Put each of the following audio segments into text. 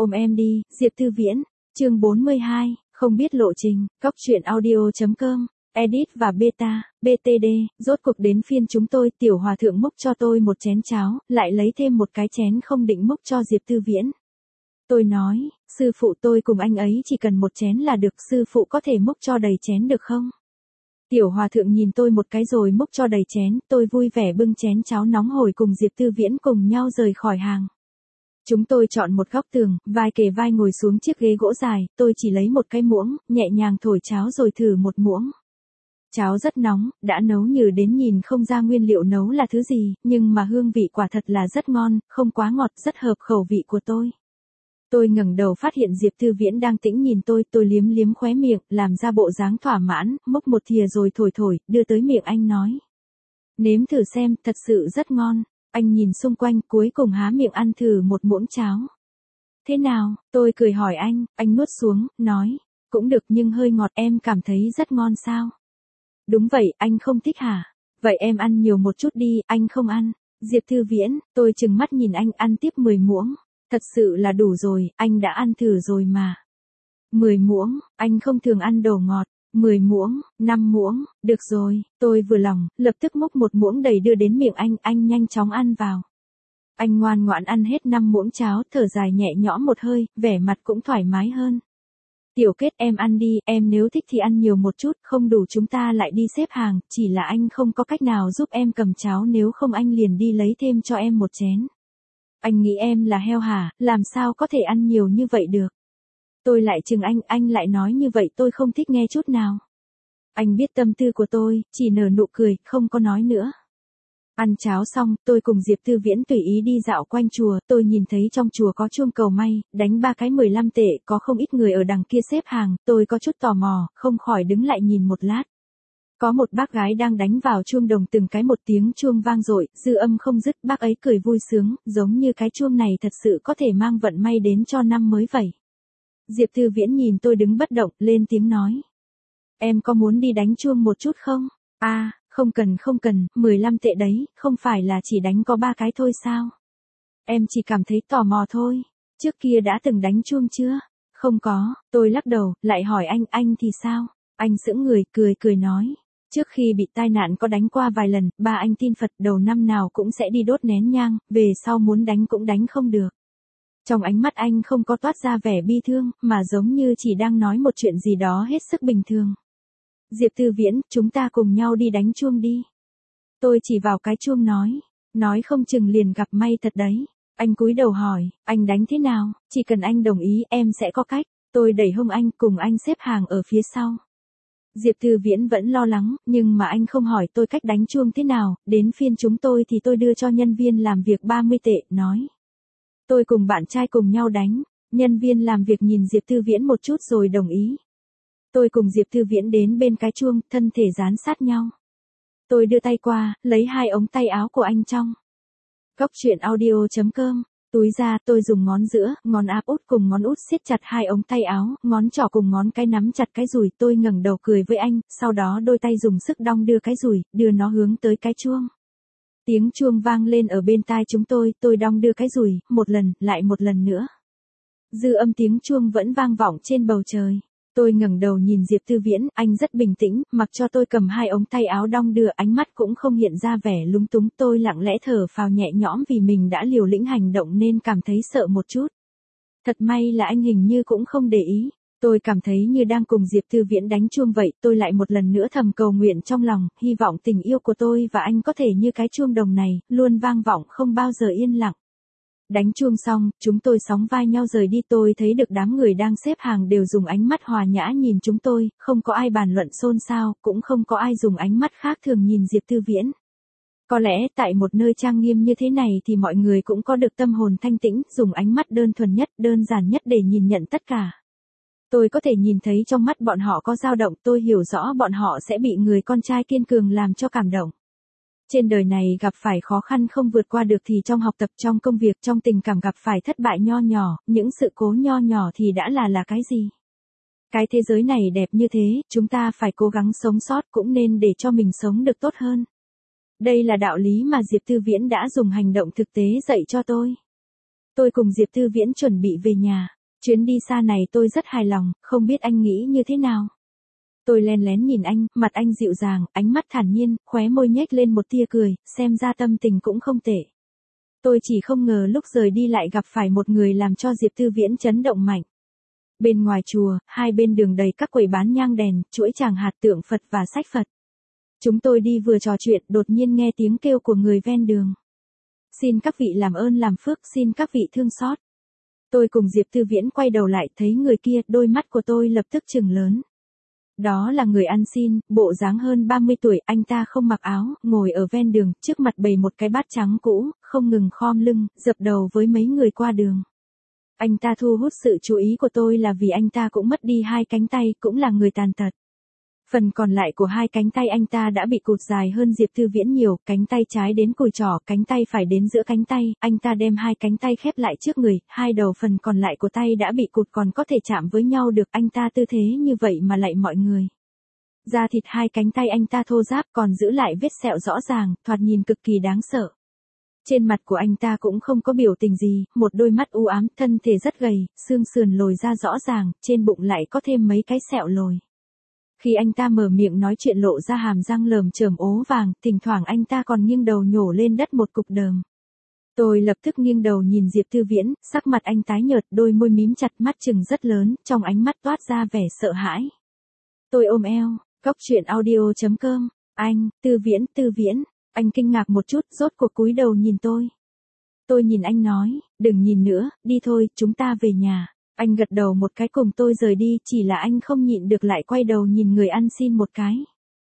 Ôm em đi, Diệp Tư Viễn. Chương 42, không biết lộ trình. Cóc truyện audio.com. Edit và beta, BTD, rốt cuộc đến phiên chúng tôi. Tiểu hòa thượng múc cho tôi một chén cháo, lại lấy thêm một cái chén không định múc cho Diệp Tư Viễn. Tôi nói, sư phụ tôi cùng anh ấy chỉ cần một chén là được, sư phụ có thể múc cho đầy chén được không? Tiểu hòa thượng nhìn tôi một cái rồi múc cho đầy chén, tôi vui vẻ bưng chén cháo nóng hổi cùng Diệp Tư Viễn cùng nhau rời khỏi hàng. Chúng tôi chọn một góc tường, vai kề vai ngồi xuống chiếc ghế gỗ dài, tôi chỉ lấy một cái muỗng, nhẹ nhàng thổi cháo rồi thử một muỗng. Cháo rất nóng, đã nấu như đến nhìn không ra nguyên liệu nấu là thứ gì, nhưng mà hương vị quả thật là rất ngon, không quá ngọt, rất hợp khẩu vị của tôi. Tôi ngẩng đầu phát hiện Diệp Tư Viễn đang tĩnh nhìn tôi liếm liếm khóe miệng, làm ra bộ dáng thỏa mãn, múc một thìa rồi thổi, đưa tới miệng anh nói. Nếm thử xem, thật sự rất ngon. Anh nhìn xung quanh cuối cùng há miệng ăn thử một muỗng cháo. Thế nào? Tôi cười hỏi anh nuốt xuống, nói. Cũng được nhưng hơi ngọt, em cảm thấy rất ngon sao? Đúng vậy, anh không thích hả? Vậy em ăn nhiều một chút đi, anh không ăn. Diệp Tư Viễn, tôi trừng mắt nhìn anh ăn tiếp 10 muỗng. Thật sự là đủ rồi, anh đã ăn thử rồi mà. 10 muỗng, anh không thường ăn đồ ngọt. 10 muỗng, 5 muỗng, được rồi, tôi vừa lòng, lập tức múc một muỗng đầy đưa đến miệng anh nhanh chóng ăn vào. Anh ngoan ngoãn ăn hết 5 muỗng cháo, thở dài nhẹ nhõm một hơi, vẻ mặt cũng thoải mái hơn. Tiểu Kết em ăn đi, em nếu thích thì ăn nhiều một chút, không đủ chúng ta lại đi xếp hàng, chỉ là anh không có cách nào giúp em cầm cháo, nếu không anh liền đi lấy thêm cho em một chén. Anh nghĩ em là heo hả, làm sao có thể ăn nhiều như vậy được. Tôi lại chừng anh lại nói như vậy tôi không thích nghe chút nào. Anh biết tâm tư của tôi, chỉ nở nụ cười, không có nói nữa. Ăn cháo xong, tôi cùng Diệp Tư Viễn tùy ý đi dạo quanh chùa, tôi nhìn thấy trong chùa có chuông cầu may, đánh 3 cái 15 tệ, có không ít người ở đằng kia xếp hàng, tôi có chút tò mò, không khỏi đứng lại nhìn một lát. Có một bác gái đang đánh vào chuông đồng từng cái một tiếng chuông vang dội, dư âm không dứt, bác ấy cười vui sướng, giống như cái chuông này thật sự có thể mang vận may đến cho năm mới vậy. Diệp Tư Viễn nhìn tôi đứng bất động, lên tiếng nói. Em có muốn đi đánh chuông một chút không? À, không cần, 15 tệ đấy, không phải là chỉ đánh có 3 cái thôi sao? Em chỉ cảm thấy tò mò thôi. Trước kia đã từng đánh chuông chưa? Không có, tôi lắc đầu, lại hỏi anh thì sao? Anh sững người, cười nói. Trước khi bị tai nạn có đánh qua vài lần, ba anh tin Phật đầu năm nào cũng sẽ đi đốt nén nhang, về sau muốn đánh cũng đánh không được. Trong ánh mắt anh không có toát ra vẻ bi thương, mà giống như chỉ đang nói một chuyện gì đó hết sức bình thường. Diệp Tư Viễn, chúng ta cùng nhau đi đánh chuông đi. Tôi chỉ vào cái chuông nói không chừng liền gặp may thật đấy. Anh cúi đầu hỏi, anh đánh thế nào, chỉ cần anh đồng ý em sẽ có cách. Tôi đẩy hông anh cùng anh xếp hàng ở phía sau. Diệp Tư Viễn vẫn lo lắng, nhưng mà anh không hỏi tôi cách đánh chuông thế nào, đến phiên chúng tôi thì tôi đưa cho nhân viên làm việc 30 tệ, nói. Tôi cùng bạn trai cùng nhau đánh, nhân viên làm việc nhìn Diệp Tư Viễn một chút rồi đồng ý. Tôi cùng Diệp Tư Viễn đến bên cái chuông, thân thể dán sát nhau. Tôi đưa tay qua, lấy 2 ống tay áo của anh trong. Cóc truyện audio.com. Túi ra, tôi dùng ngón giữa, ngón áp út cùng ngón út siết chặt 2 ống tay áo, ngón trỏ cùng ngón cái nắm chặt cái dùi, tôi ngẩng đầu cười với anh, sau đó đôi tay dùng sức đong đưa cái dùi, đưa nó hướng tới cái chuông. Tiếng chuông vang lên ở bên tai chúng tôi đong đưa cái dùi, một lần, lại một lần nữa. Dư âm tiếng chuông vẫn vang vọng trên bầu trời. Tôi ngẩng đầu nhìn Diệp Tư Viễn, anh rất bình tĩnh, mặc cho tôi cầm 2 ống tay áo đong đưa, ánh mắt cũng không hiện ra vẻ lúng túng, tôi lặng lẽ thở phào nhẹ nhõm vì mình đã liều lĩnh hành động nên cảm thấy sợ một chút. Thật may là anh hình như cũng không để ý, tôi cảm thấy như đang cùng Diệp Tư Viễn đánh chuông vậy, tôi lại một lần nữa thầm cầu nguyện trong lòng, hy vọng tình yêu của tôi và anh có thể như cái chuông đồng này, luôn vang vọng không bao giờ yên lặng. Đánh chuông xong, chúng tôi sóng vai nhau rời đi, tôi thấy được đám người đang xếp hàng đều dùng ánh mắt hòa nhã nhìn chúng tôi, không có ai bàn luận xôn xao, cũng không có ai dùng ánh mắt khác thường nhìn Diệp Tư Viễn. Có lẽ tại một nơi trang nghiêm như thế này thì mọi người cũng có được tâm hồn thanh tĩnh, dùng ánh mắt đơn thuần nhất, đơn giản nhất để nhìn nhận tất cả. Tôi có thể nhìn thấy trong mắt bọn họ có dao động, tôi hiểu rõ bọn họ sẽ bị người con trai kiên cường làm cho cảm động. Trên đời này gặp phải khó khăn không vượt qua được thì trong học tập, trong công việc, trong tình cảm gặp phải thất bại nho nhỏ, những sự cố nho nhỏ thì đã là cái gì? Cái thế giới này đẹp như thế, chúng ta phải cố gắng sống sót cũng nên để cho mình sống được tốt hơn. Đây là đạo lý mà Diệp Tư Viễn đã dùng hành động thực tế dạy cho tôi. Tôi cùng Diệp Tư Viễn chuẩn bị về nhà. Chuyến đi xa này tôi rất hài lòng, không biết anh nghĩ như thế nào. Tôi len lén nhìn anh, mặt anh dịu dàng, ánh mắt thản nhiên, khóe môi nhếch lên một tia cười, xem ra tâm tình cũng không tệ. Tôi chỉ không ngờ lúc rời đi lại gặp phải một người làm cho Diệp Tư Viễn chấn động mạnh. Bên ngoài chùa, hai bên đường đầy các quầy bán nhang đèn, chuỗi tràng hạt tượng Phật và sách Phật. Chúng tôi đi vừa trò chuyện, đột nhiên nghe tiếng kêu của người ven đường. Xin các vị làm ơn làm phước, xin các vị thương xót. Tôi cùng Diệp Tư Viễn quay đầu lại thấy người kia, đôi mắt của tôi lập tức trừng lớn. Đó là người ăn xin, bộ dáng hơn 30 tuổi, anh ta không mặc áo, ngồi ở ven đường, trước mặt bày một cái bát trắng cũ, không ngừng khom lưng, dập đầu với mấy người qua đường. Anh ta thu hút sự chú ý của tôi là vì anh ta cũng mất đi hai cánh tay, cũng là người tàn tật. Phần còn lại của hai cánh tay anh ta đã bị cụt dài hơn Diệp Tư Viễn nhiều, cánh tay trái đến cùi trỏ, cánh tay phải đến giữa cánh tay, anh ta đem hai cánh tay khép lại trước người, hai đầu phần còn lại của tay đã bị cụt còn có thể chạm với nhau được, anh ta tư thế như vậy mà lại mọi người. Da thịt hai cánh tay anh ta thô ráp còn giữ lại vết sẹo rõ ràng, thoạt nhìn cực kỳ đáng sợ. Trên mặt của anh ta cũng không có biểu tình gì, một đôi mắt u ám, thân thể rất gầy, xương sườn lồi ra rõ ràng, trên bụng lại có thêm mấy cái sẹo lồi. Khi anh ta mở miệng nói chuyện lộ ra hàm răng lởm chởm ố vàng, thỉnh thoảng anh ta còn nghiêng đầu nhổ lên đất một cục đờm. Tôi lập tức nghiêng đầu nhìn Diệp Tư Viễn, sắc mặt anh tái nhợt, đôi môi mím chặt, mắt trừng rất lớn, trong ánh mắt toát ra vẻ sợ hãi. Tôi ôm eo, coctruyện.audio.com, anh, Tư Viễn, anh kinh ngạc một chút, rốt cuộc cúi đầu nhìn tôi. Tôi nhìn anh nói, đừng nhìn nữa, đi thôi, chúng ta về nhà. Anh gật đầu một cái cùng tôi rời đi, chỉ là anh không nhịn được lại quay đầu nhìn người ăn xin một cái.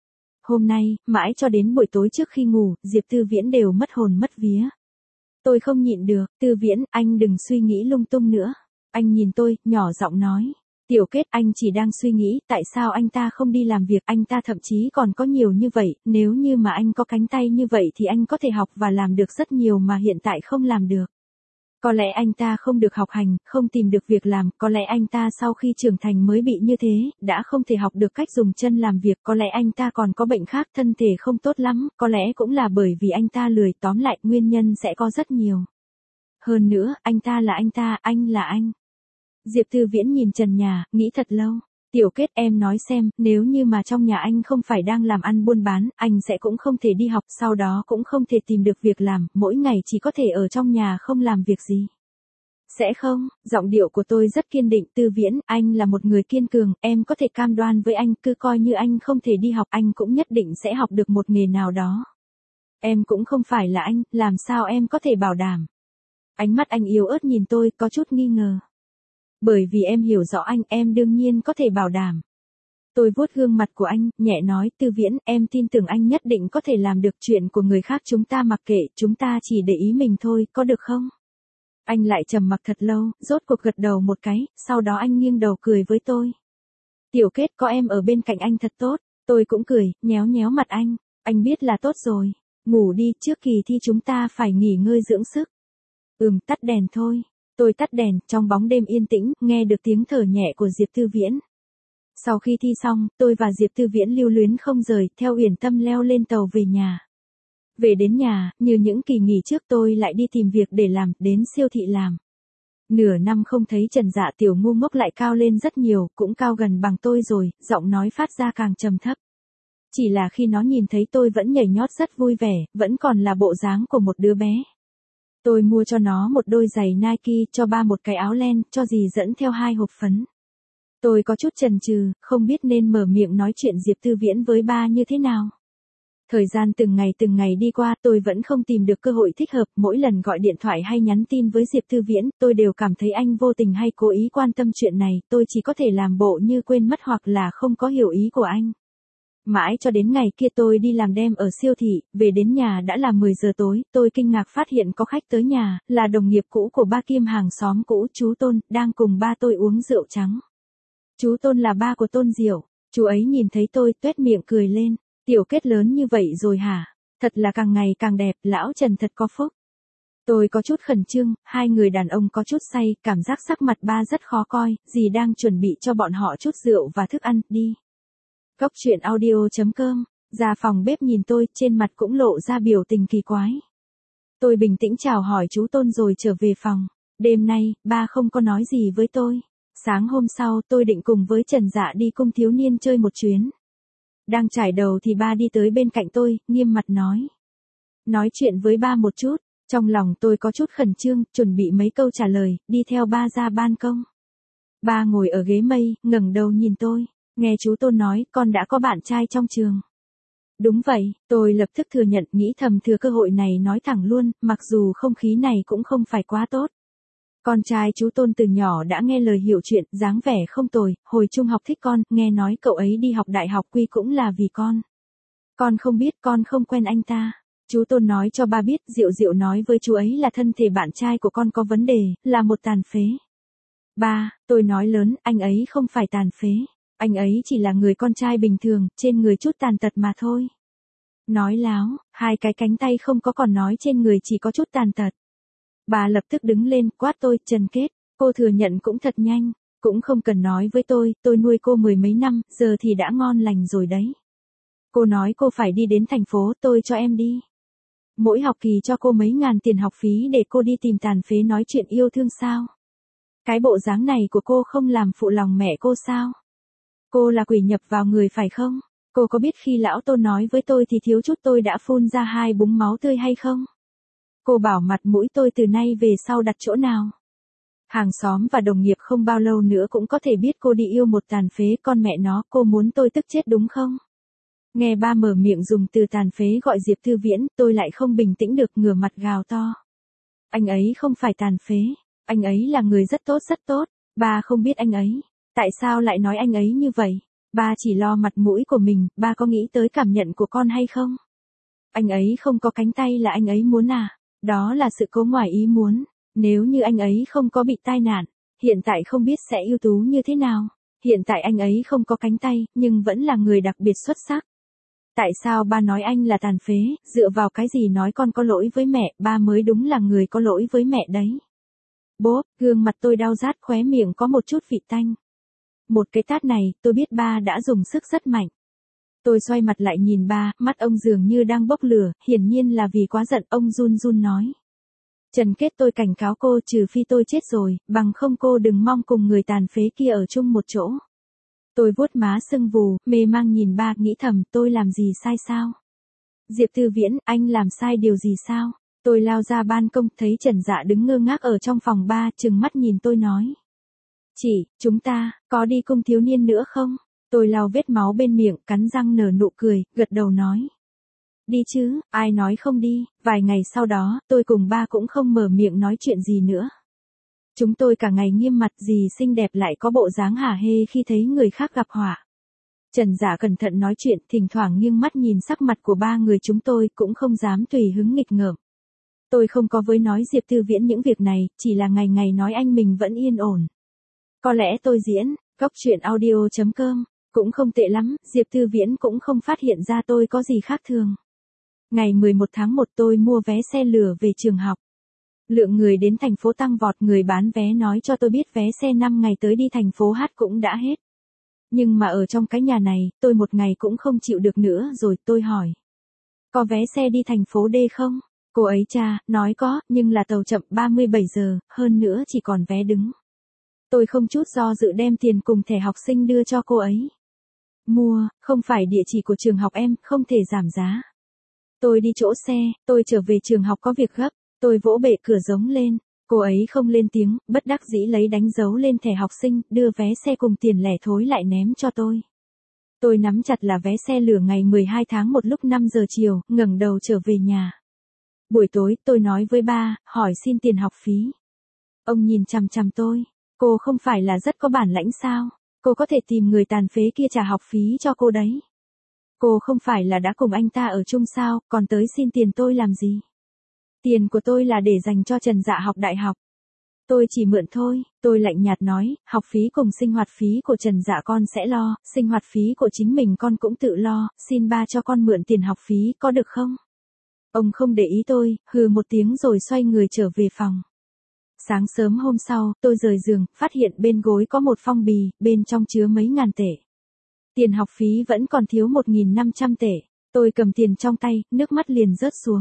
Hôm nay, mãi cho đến buổi tối trước khi ngủ, Diệp Tư Viễn đều mất hồn mất vía. Tôi không nhịn được, Tư Viễn, anh đừng suy nghĩ lung tung nữa. Anh nhìn tôi, nhỏ giọng nói. Tiểu Kết, anh chỉ đang suy nghĩ, tại sao anh ta không đi làm việc, anh ta thậm chí còn có nhiều như vậy, nếu như mà anh có cánh tay như vậy thì anh có thể học và làm được rất nhiều mà hiện tại không làm được. Có lẽ anh ta không được học hành, không tìm được việc làm, có lẽ anh ta sau khi trưởng thành mới bị như thế, đã không thể học được cách dùng chân làm việc, có lẽ anh ta còn có bệnh khác, thân thể không tốt lắm, có lẽ cũng là bởi vì anh ta lười, tóm lại, nguyên nhân sẽ có rất nhiều. Hơn nữa, anh ta là anh là anh. Diệp Tư Viễn nhìn trần nhà, nghĩ thật lâu. Tiểu Kết, em nói xem, nếu như mà trong nhà anh không phải đang làm ăn buôn bán, anh sẽ cũng không thể đi học, sau đó cũng không thể tìm được việc làm, mỗi ngày chỉ có thể ở trong nhà không làm việc gì. Sẽ không, giọng điệu của tôi rất kiên định. Tư Viễn, anh là một người kiên cường, em có thể cam đoan với anh, cứ coi như anh không thể đi học, anh cũng nhất định sẽ học được một nghề nào đó. Em cũng không phải là anh, làm sao em có thể bảo đảm? Ánh mắt anh yếu ớt nhìn tôi, có chút nghi ngờ. Bởi vì em hiểu rõ anh, em đương nhiên có thể bảo đảm. Tôi vuốt gương mặt của anh, nhẹ nói, Tư Viễn, em tin tưởng anh nhất định có thể làm được, chuyện của người khác chúng ta mặc kệ, chúng ta chỉ để ý mình thôi, có được không? Anh lại trầm mặc thật lâu, rốt cuộc gật đầu một cái, sau đó anh nghiêng đầu cười với tôi. Tiểu Kết, có em ở bên cạnh anh thật tốt. Tôi cũng cười, nhéo nhéo mặt anh biết là tốt rồi. Ngủ đi, trước kỳ thi chúng ta phải nghỉ ngơi dưỡng sức. Tắt đèn thôi. Tôi tắt đèn, trong bóng đêm yên tĩnh, nghe được tiếng thở nhẹ của Diệp Tư Viễn. Sau khi thi xong, tôi và Diệp Tư Viễn lưu luyến không rời, theo Uyển Tâm leo lên tàu về nhà. Về đến nhà, như những kỳ nghỉ trước tôi lại đi tìm việc để làm, đến siêu thị làm. Nửa năm không thấy Trần Dạ Tiểu ngu ngốc lại cao lên rất nhiều, cũng cao gần bằng tôi rồi, giọng nói phát ra càng trầm thấp. Chỉ là khi nó nhìn thấy tôi vẫn nhảy nhót rất vui vẻ, vẫn còn là bộ dáng của một đứa bé. Tôi mua cho nó một đôi giày Nike, cho ba một cái áo len, cho dì dẫn theo 2 hộp phấn. Tôi có chút chần chừ, không biết nên mở miệng nói chuyện Diệp Tư Viễn với ba như thế nào. Thời gian từng ngày đi qua, tôi vẫn không tìm được cơ hội thích hợp, mỗi lần gọi điện thoại hay nhắn tin với Diệp Tư Viễn, tôi đều cảm thấy anh vô tình hay cố ý quan tâm chuyện này, tôi chỉ có thể làm bộ như quên mất hoặc là không có hiểu ý của anh. Mãi cho đến ngày kia tôi đi làm đêm ở siêu thị, về đến nhà đã là 10 giờ tối, tôi kinh ngạc phát hiện có khách tới nhà, là đồng nghiệp cũ của ba Kim hàng xóm cũ, chú Tôn, đang cùng ba tôi uống rượu trắng. Chú Tôn là ba của Tôn Diệu, chú ấy nhìn thấy tôi, tuét miệng cười lên, Tiểu Kết lớn như vậy rồi hả? Thật là càng ngày càng đẹp, lão Trần thật có phúc. Tôi có chút khẩn trương, hai người đàn ông có chút say, cảm giác sắc mặt ba rất khó coi, dì đang chuẩn bị cho bọn họ chút rượu và thức ăn, đi. Coctruyện.audio.com, ra phòng bếp nhìn tôi, trên mặt cũng lộ ra biểu tình kỳ quái. Tôi bình tĩnh chào hỏi chú Tôn rồi trở về phòng. Đêm nay, ba không có nói gì với tôi. Sáng hôm sau tôi định cùng với Trần Dạ đi cung thiếu niên chơi một chuyến. Đang trải đầu thì ba đi tới bên cạnh tôi, nghiêm mặt nói. Nói chuyện với ba một chút. Trong lòng tôi có chút khẩn trương, chuẩn bị mấy câu trả lời, đi theo ba ra ban công. Ba ngồi ở ghế mây, ngẩng đầu nhìn tôi. Nghe chú Tôn nói, con đã có bạn trai trong trường. Đúng vậy, tôi lập tức thừa nhận, nghĩ thầm thừa cơ hội này nói thẳng luôn, mặc dù không khí này cũng không phải quá tốt. Con trai chú Tôn từ nhỏ đã nghe lời hiểu chuyện, dáng vẻ không tồi, hồi trung học thích con, nghe nói cậu ấy đi học đại học quy cũng là vì con. Con không biết, con không quen anh ta. Chú Tôn nói cho ba biết, Diệu Diệu nói với chú ấy là thân thể bạn trai của con có vấn đề, là một tàn phế. Ba, tôi nói lớn, anh ấy không phải tàn phế. Anh ấy chỉ là người con trai bình thường, trên người chút tàn tật mà thôi. Nói láo, hai cái cánh tay không có còn nói trên người chỉ có chút tàn tật. Bà lập tức đứng lên, quát tôi, Trần Kết, cô thừa nhận cũng thật nhanh, cũng không cần nói với tôi nuôi cô mười mấy năm, giờ thì đã ngon lành rồi đấy. Cô nói cô phải đi đến thành phố, tôi cho em đi. Mỗi học kỳ cho cô mấy ngàn tiền học phí để cô đi tìm tàn phế nói chuyện yêu thương sao? Cái bộ dáng này của cô không làm phụ lòng mẹ cô sao? Cô là quỷ nhập vào người phải không? Cô có biết khi lão Tôn nói với tôi thì thiếu chút tôi đã phun ra 2 búng máu tươi hay không? Cô bảo mặt mũi tôi từ nay về sau đặt chỗ nào? Hàng xóm và đồng nghiệp không bao lâu nữa cũng có thể biết cô đi yêu một tàn phế, con mẹ nó, cô muốn tôi tức chết đúng không? Nghe ba mở miệng dùng từ tàn phế gọi Diệp Thư Viễn, tôi lại không bình tĩnh được, ngửa mặt gào to. Anh ấy không phải tàn phế, anh ấy là người rất tốt rất tốt, ba không biết anh ấy. Tại sao lại nói anh ấy như vậy? Ba chỉ lo mặt mũi của mình, ba có nghĩ tới cảm nhận của con hay không? Anh ấy không có cánh tay là anh ấy muốn à? Đó là sự cố ngoài ý muốn. Nếu như anh ấy không có bị tai nạn, hiện tại không biết sẽ ưu tú như thế nào. Hiện tại anh ấy không có cánh tay, nhưng vẫn là người đặc biệt xuất sắc. Tại sao ba nói anh là tàn phế, dựa vào cái gì nói con có lỗi với mẹ, ba mới đúng là người có lỗi với mẹ đấy. Bố, gương mặt tôi đau rát, khóe miệng có một chút vị tanh. Một cái tát này, tôi biết ba đã dùng sức rất mạnh. Tôi xoay mặt lại nhìn ba, mắt ông dường như đang bốc lửa, hiển nhiên là vì quá giận, ông run run nói. Trần Kết, tôi cảnh cáo cô, trừ phi tôi chết rồi, bằng không cô đừng mong cùng người tàn phế kia ở chung một chỗ. Tôi vuốt má sưng vù, mê mang nhìn ba, nghĩ thầm, tôi làm gì sai sao? Diệp Thư Viễn, anh làm sai điều gì sao? Tôi lao ra ban công, thấy Trần Dạ đứng ngơ ngác ở trong phòng ba, trừng mắt nhìn tôi nói. Chị, chúng ta, có đi cung thiếu niên nữa không? Tôi lau vết máu bên miệng, cắn răng nở nụ cười, gật đầu nói. Đi chứ, ai nói không đi, vài ngày sau đó, tôi cùng ba cũng không mở miệng nói chuyện gì nữa. Chúng tôi cả ngày nghiêm mặt, gì xinh đẹp lại có bộ dáng hả hê khi thấy người khác gặp họa. Trần Dạ cẩn thận nói chuyện, thỉnh thoảng nghiêng mắt nhìn sắc mặt của ba người chúng tôi, cũng không dám tùy hứng nghịch ngợm. Tôi không có với nói Diệp Thư Viễn những việc này, chỉ là ngày ngày nói anh mình vẫn yên ổn. Có lẽ tôi diễn, góc truyện audio.com, cũng không tệ lắm, Diệp Thư Viễn cũng không phát hiện ra tôi có gì khác thường. Ngày 11 tháng 1 tôi mua vé xe lửa về trường học. Lượng người đến thành phố tăng vọt, người bán vé nói cho tôi biết vé xe 5 ngày tới đi thành phố Hát cũng đã hết. Nhưng mà ở trong cái nhà này, tôi một ngày cũng không chịu được nữa rồi, tôi hỏi. Có vé xe đi thành phố D không? Cô ấy nói có, nhưng là tàu chậm 37 giờ, hơn nữa chỉ còn vé đứng. Tôi không chút do dự đem tiền cùng thẻ học sinh đưa cho cô ấy. Mua, không phải địa chỉ của trường học em, không thể giảm giá. Tôi đi chỗ xe, tôi trở về trường học có việc gấp, tôi vỗ bệ cửa giống lên. Cô ấy không lên tiếng, bất đắc dĩ lấy đánh dấu lên thẻ học sinh, đưa vé xe cùng tiền lẻ thối lại ném cho tôi. Tôi nắm chặt là vé xe lửa ngày 12 tháng 1 lúc 5 giờ chiều, ngẩng đầu trở về nhà. Buổi tối, tôi nói với ba, hỏi xin tiền học phí. Ông nhìn chằm chằm tôi, cô không phải là rất có bản lãnh sao? Cô có thể tìm người tàn phế kia trả học phí cho cô đấy. Cô không phải là đã cùng anh ta ở chung sao, còn tới xin tiền tôi làm gì? Tiền của tôi là để dành cho Trần Dạ học đại học. Tôi chỉ mượn thôi, tôi lạnh nhạt nói, học phí cùng sinh hoạt phí của Trần Dạ con sẽ lo, sinh hoạt phí của chính mình con cũng tự lo, xin ba cho con mượn tiền học phí có được không? Ông không để ý tôi, hừ một tiếng rồi xoay người trở về phòng. Sáng sớm hôm sau, tôi rời giường, phát hiện bên gối có một phong bì, bên trong chứa mấy ngàn tệ. Tiền học phí vẫn còn thiếu 1.500 tệ. Tôi cầm tiền trong tay, nước mắt liền rớt xuống.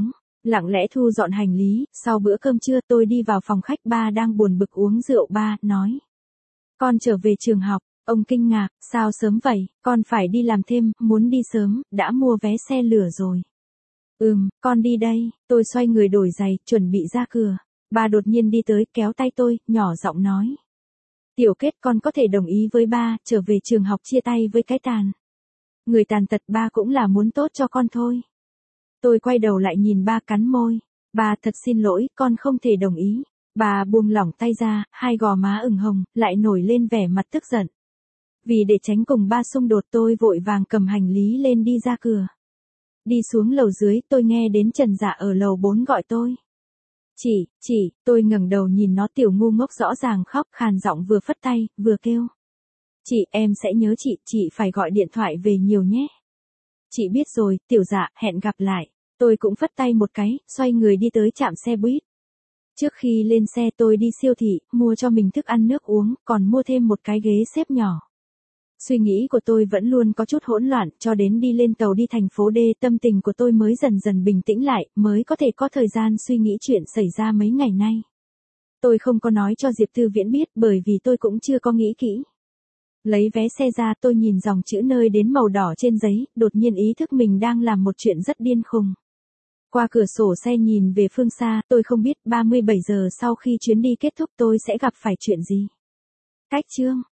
lặng lẽ thu dọn hành lý, sau bữa cơm trưa tôi đi vào phòng khách, ba đang buồn bực uống rượu. Ba nói, con trở về trường học. Ông kinh ngạc, sao sớm vậy, con phải đi làm thêm, muốn đi sớm, đã mua vé xe lửa rồi. Con đi đây. Tôi xoay người đổi giày, chuẩn bị ra cửa. Ba đột nhiên đi tới, kéo tay tôi, nhỏ giọng nói. Tiểu Kết, con có thể đồng ý với ba, trở về trường học chia tay với cái tàn. Người tàn tật, ba cũng là muốn tốt cho con thôi. Tôi quay đầu lại nhìn ba, cắn môi. Ba, thật xin lỗi, con không thể đồng ý. Bà buông lỏng tay ra, hai gò má ửng hồng, lại nổi lên vẻ mặt tức giận. Vì để tránh cùng ba xung đột, tôi vội vàng cầm hành lý lên đi ra cửa. Đi xuống lầu dưới, tôi nghe đến Trần Dạ ở lầu 4 gọi tôi. Chị, tôi ngẩng đầu nhìn nó, tiểu ngu ngốc rõ ràng khóc, khàn giọng vừa phất tay, vừa kêu. Chị, em sẽ nhớ chị phải gọi điện thoại về nhiều nhé. Chị biết rồi, Tiểu Dạ, hẹn gặp lại. Tôi cũng phất tay một cái, xoay người đi tới trạm xe buýt. Trước khi lên xe tôi đi siêu thị, mua cho mình thức ăn nước uống, còn mua thêm một cái ghế xếp nhỏ. Suy nghĩ của tôi vẫn luôn có chút hỗn loạn, cho đến đi lên tàu đi thành phố D, tâm tình của tôi mới dần dần bình tĩnh lại, mới có thể có thời gian suy nghĩ chuyện xảy ra mấy ngày nay. Tôi không có nói cho Diệp Tư Viễn biết, bởi vì tôi cũng chưa có nghĩ kỹ. Lấy vé xe ra, tôi nhìn dòng chữ nơi đến màu đỏ trên giấy, đột nhiên ý thức mình đang làm một chuyện rất điên khùng. Qua cửa sổ xe nhìn về phương xa, tôi không biết 37 giờ sau khi chuyến đi kết thúc tôi sẽ gặp phải chuyện gì. Cách chương